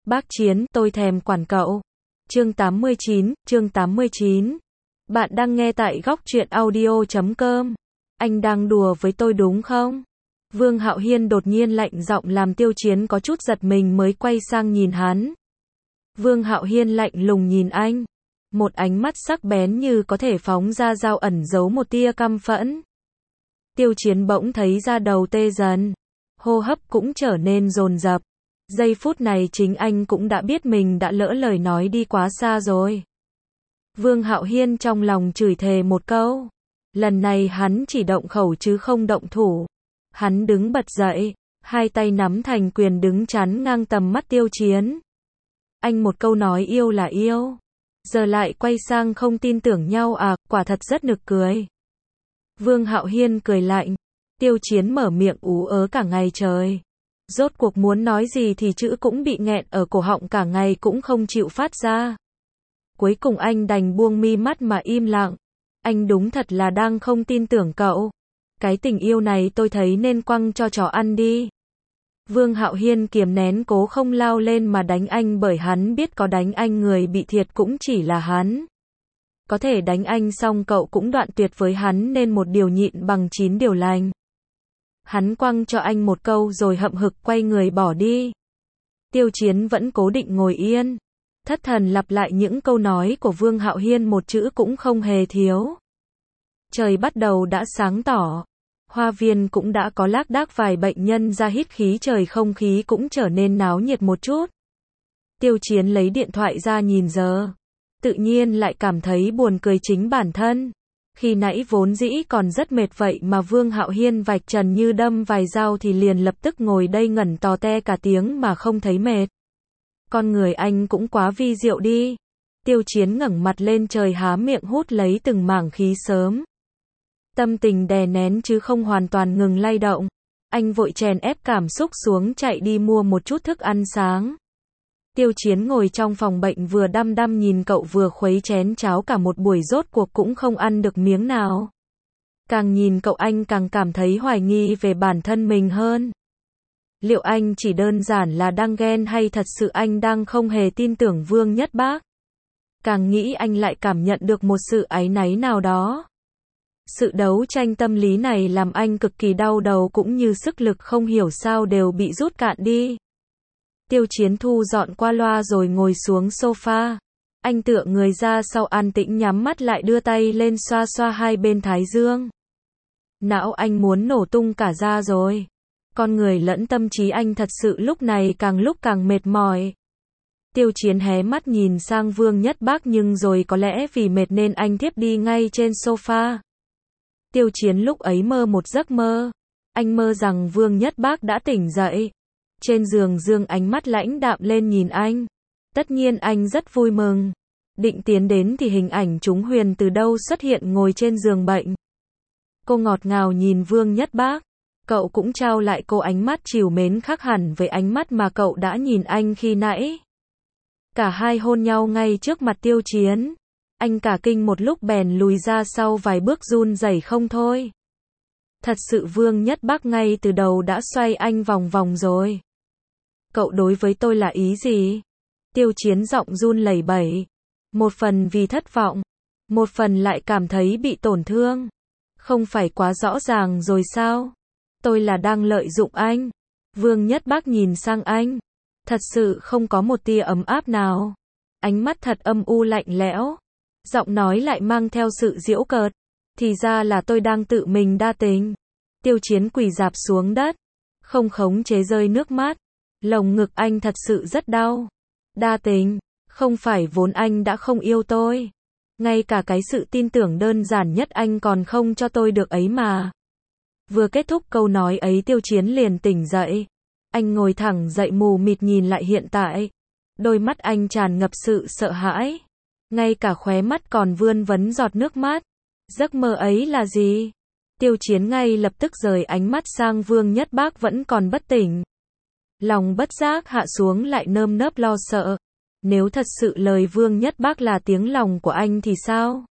Bác Chiến, tôi thèm quản cậu. Chương 89. Bạn đang nghe tại góc truyện audio.com. Anh đang đùa với tôi đúng không? Vương Hạo Hiên đột nhiên lạnh giọng làm Tiêu Chiến có chút giật mình mới quay sang nhìn hắn. Vương Hạo Hiên lạnh lùng nhìn anh. Một ánh mắt sắc bén như có thể phóng ra dao ẩn giấu một tia căm phẫn. Tiêu Chiến bỗng thấy da đầu tê dần. Hô hấp cũng trở nên dồn dập. Giây phút này chính anh cũng đã biết mình đã lỡ lời nói đi quá xa rồi. Vương Hạo Hiên trong lòng chửi thề một câu. Lần này hắn chỉ động khẩu chứ không động thủ. Hắn đứng bật dậy, hai tay nắm thành quyền đứng chắn ngang tầm mắt Tiêu Chiến. Anh một câu nói yêu là yêu. Giờ lại quay sang không tin tưởng nhau à, quả thật rất nực cười. Vương Hạo Hiên cười lạnh. Tiêu Chiến mở miệng ú ớ cả ngày trời. Rốt cuộc muốn nói gì thì chữ cũng bị nghẹn ở cổ họng cả ngày cũng không chịu phát ra. Cuối cùng anh đành buông mi mắt mà im lặng. Anh đúng thật là đang không tin tưởng cậu. Cái tình yêu này tôi thấy nên quăng cho chó ăn đi. Vương Hạo Hiên kiềm nén cố không lao lên mà đánh anh bởi hắn biết có đánh anh người bị thiệt cũng chỉ là hắn. Có thể đánh anh xong cậu cũng đoạn tuyệt với hắn nên một điều nhịn bằng 9 điều lành. Hắn quăng cho anh một câu rồi hậm hực quay người bỏ đi. Tiêu Chiến vẫn cố định ngồi yên. Thất thần lặp lại những câu nói của Vương Hạo Hiên một chữ cũng không hề thiếu. Trời bắt đầu đã sáng tỏ. Hoa viên cũng đã có lác đác vài bệnh nhân ra hít khí trời, không khí cũng trở nên náo nhiệt một chút. Tiêu Chiến lấy điện thoại ra nhìn giờ. Tự nhiên lại cảm thấy buồn cười chính bản thân. Khi nãy vốn dĩ còn rất mệt vậy mà Vương Hạo Hiên vạch trần như đâm vài dao thì liền lập tức ngồi đây ngẩn tò te cả tiếng mà không thấy mệt. Con người anh cũng quá vi diệu đi. Tiêu Chiến ngẩng mặt lên trời há miệng hút lấy từng mảng khí sớm. Tâm tình đè nén chứ không hoàn toàn ngừng lay động. Anh vội chèn ép cảm xúc xuống chạy đi mua một chút thức ăn sáng. Tiêu Chiến ngồi trong phòng bệnh vừa đăm đăm nhìn cậu vừa khuấy chén cháo cả một buổi rốt cuộc cũng không ăn được miếng nào. Càng nhìn cậu anh càng cảm thấy hoài nghi về bản thân mình hơn. Liệu anh chỉ đơn giản là đang ghen hay thật sự anh đang không hề tin tưởng Vương Nhất Bác? Càng nghĩ anh lại cảm nhận được một sự áy náy nào đó. Sự đấu tranh tâm lý này làm anh cực kỳ đau đầu cũng như sức lực không hiểu sao đều bị rút cạn đi. Tiêu Chiến thu dọn qua loa rồi ngồi xuống sofa. Anh tựa người ra sau an tĩnh nhắm mắt lại đưa tay lên xoa xoa hai bên thái dương. Não anh muốn nổ tung cả ra rồi. Con người lẫn tâm trí anh thật sự lúc này lúc càng mệt mỏi. Tiêu Chiến hé mắt nhìn sang Vương Nhất Bác nhưng rồi có lẽ vì mệt nên anh thiếp đi ngay trên sofa. Tiêu Chiến lúc ấy mơ một giấc mơ. Anh mơ rằng Vương Nhất Bác đã tỉnh dậy. Trên giường dương ánh mắt lãnh đạm lên nhìn anh. Tất nhiên anh rất vui mừng. Định tiến đến thì hình ảnh Trúng Huyền từ đâu xuất hiện ngồi trên giường bệnh. Cô ngọt ngào nhìn Vương Nhất Bác. Cậu cũng trao lại cô ánh mắt trìu mến khác hẳn với ánh mắt mà cậu đã nhìn anh khi nãy. Cả hai hôn nhau ngay trước mặt Tiêu Chiến. Anh cả kinh một lúc bèn lùi ra sau vài bước run rẩy không thôi. Thật sự Vương Nhất Bác ngay từ đầu đã xoay anh vòng vòng rồi. Cậu đối với tôi là ý gì? Tiêu Chiến giọng run lẩy bẩy. Một phần vì thất vọng. Một phần lại cảm thấy bị tổn thương. Không phải quá rõ ràng rồi sao? Tôi là đang lợi dụng anh. Vương Nhất Bác nhìn sang anh. Thật sự không có một tia ấm áp nào. Ánh mắt thật âm u lạnh lẽo. Giọng nói lại mang theo sự giễu cợt. Thì ra là tôi đang tự mình đa tình. Tiêu Chiến quỳ rạp xuống đất. Không khống chế rơi nước mắt. Lồng ngực anh thật sự rất đau. Đa tình. Không phải vốn anh đã không yêu tôi. Ngay cả cái sự tin tưởng đơn giản nhất anh còn không cho tôi được ấy mà. Vừa kết thúc câu nói ấy Tiêu Chiến liền tỉnh dậy. Anh ngồi thẳng dậy mù mịt nhìn lại hiện tại. Đôi mắt anh tràn ngập sự sợ hãi. Ngay cả khóe mắt còn vươn vấn giọt nước mắt. Giấc mơ ấy là gì? Tiêu Chiến ngay lập tức rời ánh mắt sang Vương Nhất Bác vẫn còn bất tỉnh. Lòng bất giác hạ xuống lại nơm nớp lo sợ. Nếu thật sự lời Vương Nhất Bác là tiếng lòng của anh thì sao?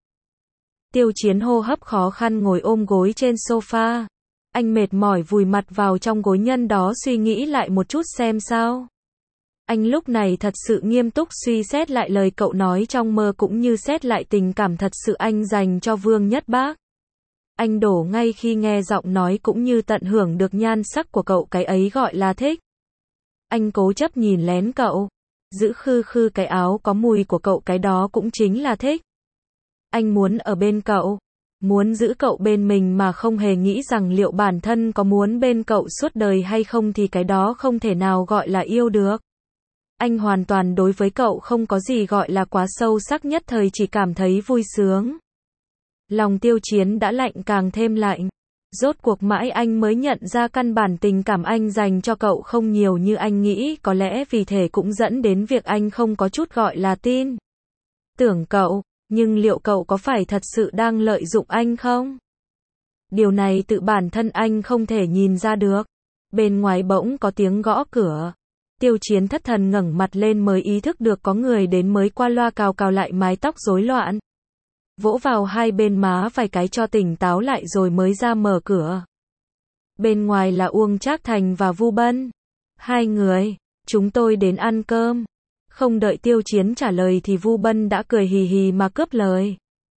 Tiêu Chiến hô hấp khó khăn ngồi ôm gối trên sofa. Anh mệt mỏi vùi mặt vào trong gối nhân đó suy nghĩ lại một chút xem sao. Anh lúc này thật sự nghiêm túc suy xét lại lời cậu nói trong mơ cũng như xét lại tình cảm thật sự anh dành cho Vương Nhất Bác. Anh đổ ngay khi nghe giọng nói cũng như tận hưởng được nhan sắc của cậu, cái ấy gọi là thích. Anh cố chấp nhìn lén cậu, giữ khư khư cái áo có mùi của cậu, cái đó cũng chính là thích. Anh muốn ở bên cậu, muốn giữ cậu bên mình mà không hề nghĩ rằng liệu bản thân có muốn bên cậu suốt đời hay không thì cái đó không thể nào gọi là yêu được. Anh hoàn toàn đối với cậu không có gì gọi là quá sâu sắc, nhất thời chỉ cảm thấy vui sướng. Lòng Tiêu Chiến đã lạnh càng thêm lạnh. Rốt cuộc mãi anh mới nhận ra căn bản tình cảm anh dành cho cậu không nhiều như anh nghĩ, có lẽ vì thế cũng dẫn đến việc anh không có chút gọi là tin tưởng cậu, nhưng liệu cậu có phải thật sự đang lợi dụng anh không? Điều này tự bản thân anh không thể nhìn ra được. Bên ngoài bỗng có tiếng gõ cửa. Tiêu Chiến thất thần ngẩng mặt lên mới ý thức được có người đến, mới qua loa cào cào lại mái tóc rối loạn, vỗ vào hai bên má vài cái cho tỉnh táo lại rồi mới ra mở cửa. Bên ngoài là Uông Trác Thành và Vu Bân. Hai người, chúng tôi đến ăn cơm. Không đợi Tiêu Chiến trả lời thì Vu Bân đã cười hì hì mà cướp lời.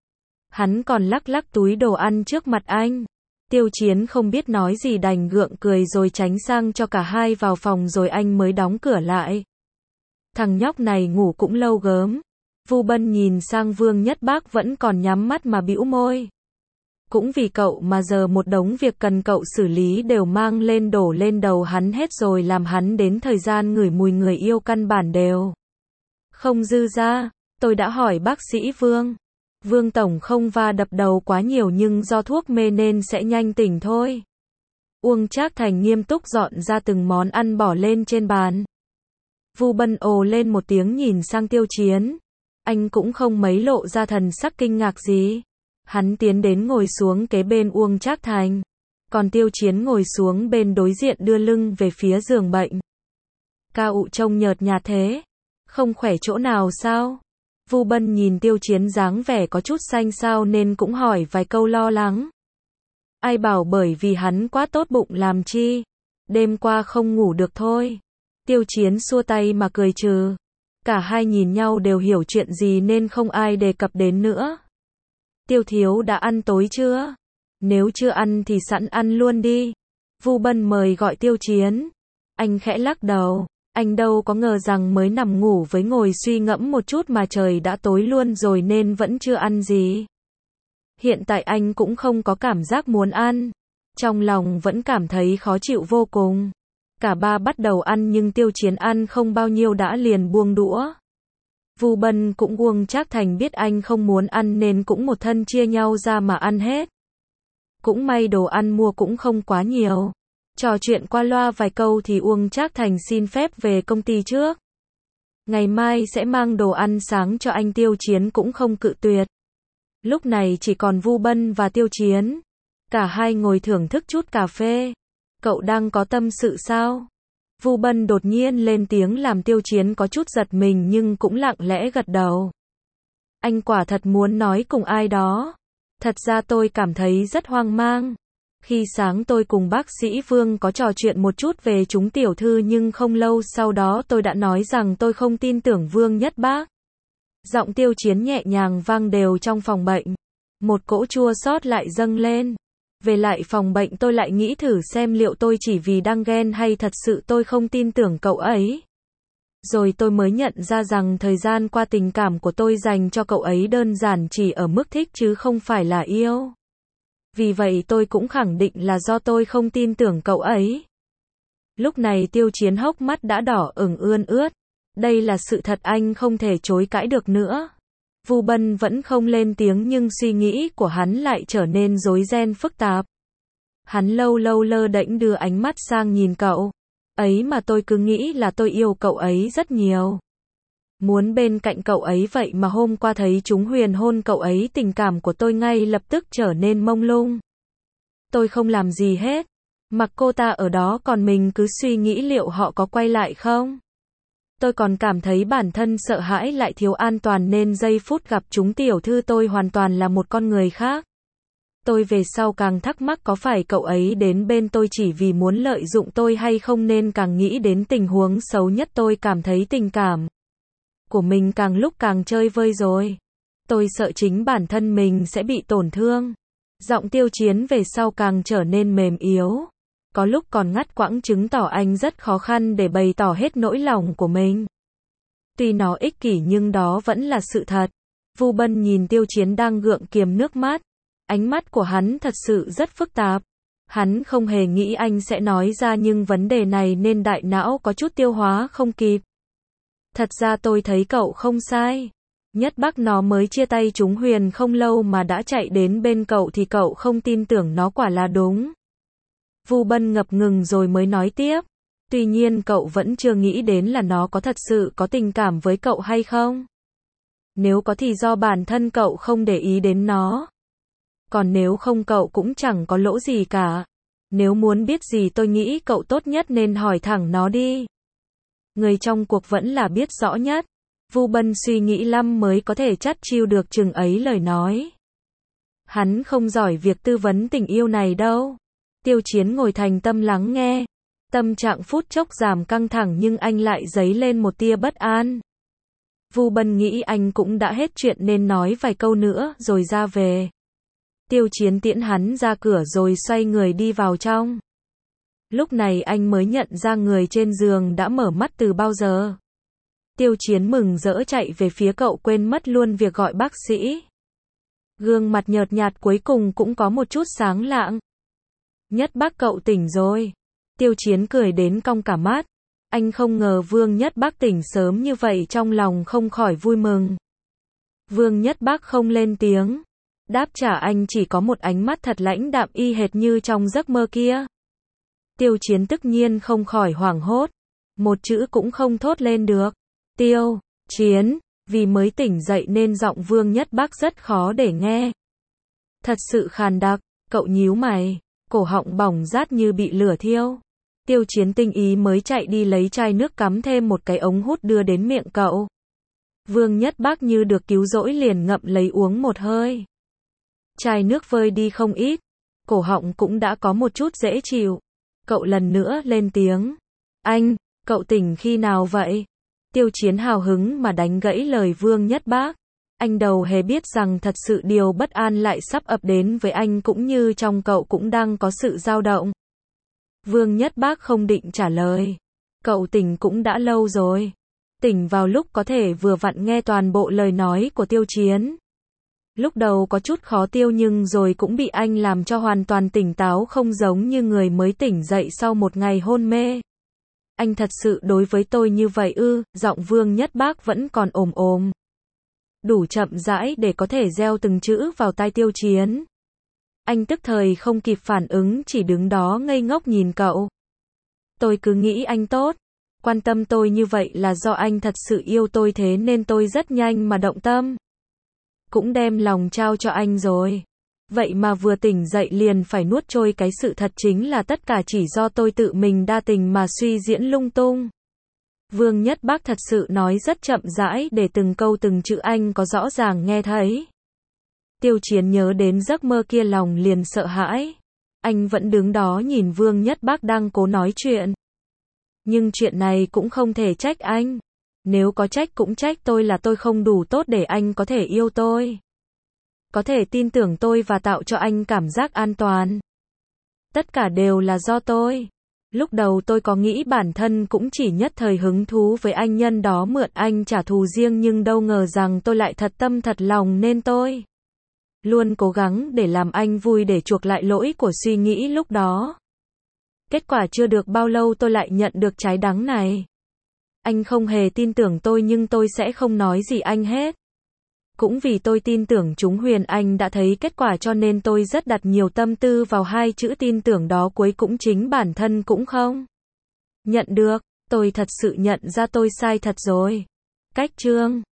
Hắn còn lắc lắc túi đồ ăn trước mặt anh. Tiêu Chiến không biết nói gì đành gượng cười rồi tránh sang cho cả hai vào phòng rồi anh mới đóng cửa lại. Thằng nhóc này ngủ cũng lâu gớm. Vu Bân nhìn sang Vương Nhất Bác vẫn còn nhắm mắt mà bĩu môi. Cũng vì cậu mà giờ một đống việc cần cậu xử lý đều mang lên đổ lên đầu hắn hết rồi, làm hắn đến thời gian ngửi mùi người yêu căn bản đều không dư ra. Tôi đã hỏi bác sĩ Vương. Vương tổng không va đập đầu quá nhiều nhưng do thuốc mê nên sẽ nhanh tỉnh thôi. Uông Trác Thành nghiêm túc dọn ra từng món ăn bỏ lên trên bàn. Vu Bân ồ lên một tiếng nhìn sang Tiêu Chiến. Anh cũng không mấy lộ ra thần sắc kinh ngạc gì. Hắn tiến đến ngồi xuống kế bên Uông Trác Thành. Còn Tiêu Chiến ngồi xuống bên đối diện đưa lưng về phía giường bệnh. Ca ụ trông nhợt nhạt thế. Không khỏe chỗ nào sao? Vu Bân nhìn Tiêu Chiến dáng vẻ có chút xanh xao nên cũng hỏi vài câu lo lắng. Ai bảo bởi vì hắn quá tốt bụng làm chi. Đêm qua không ngủ được thôi. Tiêu Chiến xua tay mà cười trừ. Cả hai nhìn nhau đều hiểu chuyện gì nên không ai đề cập đến nữa. Tiêu thiếu đã ăn tối chưa? Nếu chưa ăn thì sẵn ăn luôn đi. Vu Bân mời gọi Tiêu Chiến. Anh khẽ lắc đầu. Anh đâu có ngờ rằng mới nằm ngủ với ngồi suy ngẫm một chút mà trời đã tối luôn rồi nên vẫn chưa ăn gì. Hiện tại anh cũng không có cảm giác muốn ăn. Trong lòng vẫn cảm thấy khó chịu vô cùng. Cả ba bắt đầu ăn nhưng Tiêu Chiến ăn không bao nhiêu đã liền buông đũa. Vu Bân cũng Uông Trác Thành biết anh không muốn ăn nên cũng một thân chia nhau ra mà ăn hết. Cũng may đồ ăn mua cũng không quá nhiều. Trò chuyện qua loa vài câu thì Uông Trác Thành xin phép về công ty trước. Ngày mai sẽ mang đồ ăn sáng cho anh. Tiêu Chiến cũng không cự tuyệt. Lúc này chỉ còn Vu Bân và Tiêu Chiến. Cả hai ngồi thưởng thức chút cà phê. Cậu đang có tâm sự sao? Vu Bân đột nhiên lên tiếng làm Tiêu Chiến có chút giật mình nhưng cũng lặng lẽ gật đầu. Anh quả thật muốn nói cùng ai đó. Thật ra tôi cảm thấy rất hoang mang. Khi sáng tôi cùng bác sĩ Vương có trò chuyện một chút về chúng tiểu thư nhưng không lâu sau đó tôi đã nói rằng tôi không tin tưởng Vương Nhất Bác. Giọng Tiêu Chiến nhẹ nhàng vang đều trong phòng bệnh. Một cỗ chua xót lại dâng lên. Về lại phòng bệnh tôi lại nghĩ thử xem liệu tôi chỉ vì đang ghen hay thật sự tôi không tin tưởng cậu ấy. Rồi tôi mới nhận ra rằng thời gian qua tình cảm của tôi dành cho cậu ấy đơn giản chỉ ở mức thích chứ không phải là yêu. Vì vậy tôi cũng khẳng định là do tôi không tin tưởng cậu ấy. Lúc này Tiêu Chiến hốc mắt đã đỏ ửng ươn ướt. Đây là sự thật anh không thể chối cãi được nữa. Vu Bân vẫn không lên tiếng nhưng suy nghĩ của hắn lại trở nên rối ren phức tạp. Hắn lâu lâu lơ đễnh đưa ánh mắt sang nhìn cậu. Ấy mà tôi cứ nghĩ là tôi yêu cậu ấy rất nhiều. Muốn bên cạnh cậu ấy vậy mà hôm qua thấy chúng huyền hôn cậu ấy, tình cảm của tôi ngay lập tức trở nên mông lung. Tôi không làm gì hết. Mặc cô ta ở đó còn mình cứ suy nghĩ liệu họ có quay lại không. Tôi còn cảm thấy bản thân sợ hãi lại thiếu an toàn nên giây phút gặp chúng tiểu thư tôi hoàn toàn là một con người khác. Tôi về sau càng thắc mắc có phải cậu ấy đến bên tôi chỉ vì muốn lợi dụng tôi hay không, nên càng nghĩ đến tình huống xấu nhất tôi cảm thấy tình cảm của mình càng lúc càng chơi vơi rồi. Tôi sợ chính bản thân mình sẽ bị tổn thương. Giọng Tiêu Chiến về sau càng trở nên mềm yếu. Có lúc còn ngắt quãng chứng tỏ anh rất khó khăn để bày tỏ hết nỗi lòng của mình. Tuy nó ích kỷ nhưng đó vẫn là sự thật. Vu Bân nhìn Tiêu Chiến đang gượng kiềm nước mắt. Ánh mắt của hắn thật sự rất phức tạp. Hắn không hề nghĩ anh sẽ nói ra nhưng vấn đề này nên đại não có chút tiêu hóa không kịp. Thật ra tôi thấy cậu không sai. Nhất Bắc nó mới chia tay chúng Huyền không lâu mà đã chạy đến bên cậu thì cậu không tin tưởng nó quả là đúng. Vu Bân ngập ngừng rồi mới nói tiếp. Tuy nhiên cậu vẫn chưa nghĩ đến là nó có thật sự có tình cảm với cậu hay không. Nếu có thì do bản thân cậu không để ý đến nó. Còn nếu không cậu cũng chẳng có lỗi gì cả. Nếu muốn biết gì tôi nghĩ cậu tốt nhất nên hỏi thẳng nó đi. Người trong cuộc vẫn là biết rõ nhất. Vu Bân suy nghĩ lắm mới có thể chắt chiu được chừng ấy lời nói. Hắn không giỏi việc tư vấn tình yêu này đâu. Tiêu Chiến ngồi thành tâm lắng nghe. Tâm trạng phút chốc giảm căng thẳng nhưng anh lại dấy lên một tia bất an. Vu Bân nghĩ anh cũng đã hết chuyện nên nói vài câu nữa rồi ra về. Tiêu Chiến tiễn hắn ra cửa rồi xoay người đi vào trong. Lúc này anh mới nhận ra người trên giường đã mở mắt từ bao giờ. Tiêu Chiến mừng rỡ chạy về phía cậu quên mất luôn việc gọi bác sĩ. Gương mặt nhợt nhạt cuối cùng cũng có một chút sáng lạng. Nhất Bắc cậu tỉnh rồi. Tiêu Chiến cười đến cong cả mắt. Anh không ngờ Vương Nhất Bắc tỉnh sớm như vậy, trong lòng không khỏi vui mừng. Vương Nhất Bắc không lên tiếng. Đáp trả anh chỉ có một ánh mắt thật lãnh đạm y hệt như trong giấc mơ kia. Tiêu Chiến tất nhiên không khỏi hoảng hốt. Một chữ cũng không thốt lên được. Tiêu Chiến, vì mới tỉnh dậy nên giọng Vương Nhất Bắc rất khó để nghe. Thật sự khàn đặc, cậu nhíu mày, cổ họng bỏng rát như bị lửa thiêu. Tiêu Chiến tinh ý mới chạy đi lấy chai nước cắm thêm một cái ống hút đưa đến miệng cậu. Vương Nhất Bắc như được cứu rỗi liền ngậm lấy uống một hơi. Chai nước vơi đi không ít, cổ họng cũng đã có một chút dễ chịu. Cậu lần nữa lên tiếng. Anh, cậu tỉnh khi nào vậy? Tiêu Chiến hào hứng mà đánh gãy lời Vương Nhất Bắc. Anh đâu hề biết rằng thật sự điều bất an lại sắp ập đến với anh, cũng như trong cậu cũng đang có sự dao động. Vương Nhất Bắc không định trả lời. Cậu tỉnh cũng đã lâu rồi. Tỉnh vào lúc có thể vừa vặn nghe toàn bộ lời nói của Tiêu Chiến. Lúc đầu có chút khó tiêu nhưng rồi cũng bị anh làm cho hoàn toàn tỉnh táo, không giống như người mới tỉnh dậy sau một ngày hôn mê. Anh thật sự đối với tôi như vậy ư? Giọng Vương Nhất Bắc vẫn còn ồm ồm. Đủ chậm rãi để có thể gieo từng chữ vào tai Tiêu Chiến. Anh tức thời không kịp phản ứng, chỉ đứng đó ngây ngốc nhìn cậu. Tôi cứ nghĩ anh tốt, quan tâm tôi như vậy là do anh thật sự yêu tôi, thế nên tôi rất nhanh mà động tâm. Cũng đem lòng trao cho anh rồi. Vậy mà vừa tỉnh dậy liền phải nuốt trôi cái sự thật chính là tất cả chỉ do tôi tự mình đa tình mà suy diễn lung tung. Vương Nhất Bắc thật sự nói rất chậm rãi để từng câu từng chữ anh có rõ ràng nghe thấy. Tiêu Chiến nhớ đến giấc mơ kia lòng liền sợ hãi. Anh vẫn đứng đó nhìn Vương Nhất Bắc đang cố nói chuyện. Nhưng chuyện này cũng không thể trách anh. Nếu có trách cũng trách tôi, là tôi không đủ tốt để anh có thể yêu tôi. Có thể tin tưởng tôi và tạo cho anh cảm giác an toàn. Tất cả đều là do tôi. Lúc đầu tôi có nghĩ bản thân cũng chỉ nhất thời hứng thú với anh, nhân đó mượn anh trả thù riêng, nhưng đâu ngờ rằng tôi lại thật tâm thật lòng nên tôi luôn cố gắng để làm anh vui để chuộc lại lỗi của suy nghĩ lúc đó. Kết quả chưa được bao lâu tôi lại nhận được trái đắng này. Anh không hề tin tưởng tôi nhưng tôi sẽ không nói gì anh hết. Cũng vì tôi tin tưởng chúng Huyền anh đã thấy kết quả cho nên tôi rất đặt nhiều tâm tư vào hai chữ tin tưởng đó, cuối cũng chính bản thân cũng không nhận được. Tôi thật sự nhận ra tôi sai thật rồi. Cách chương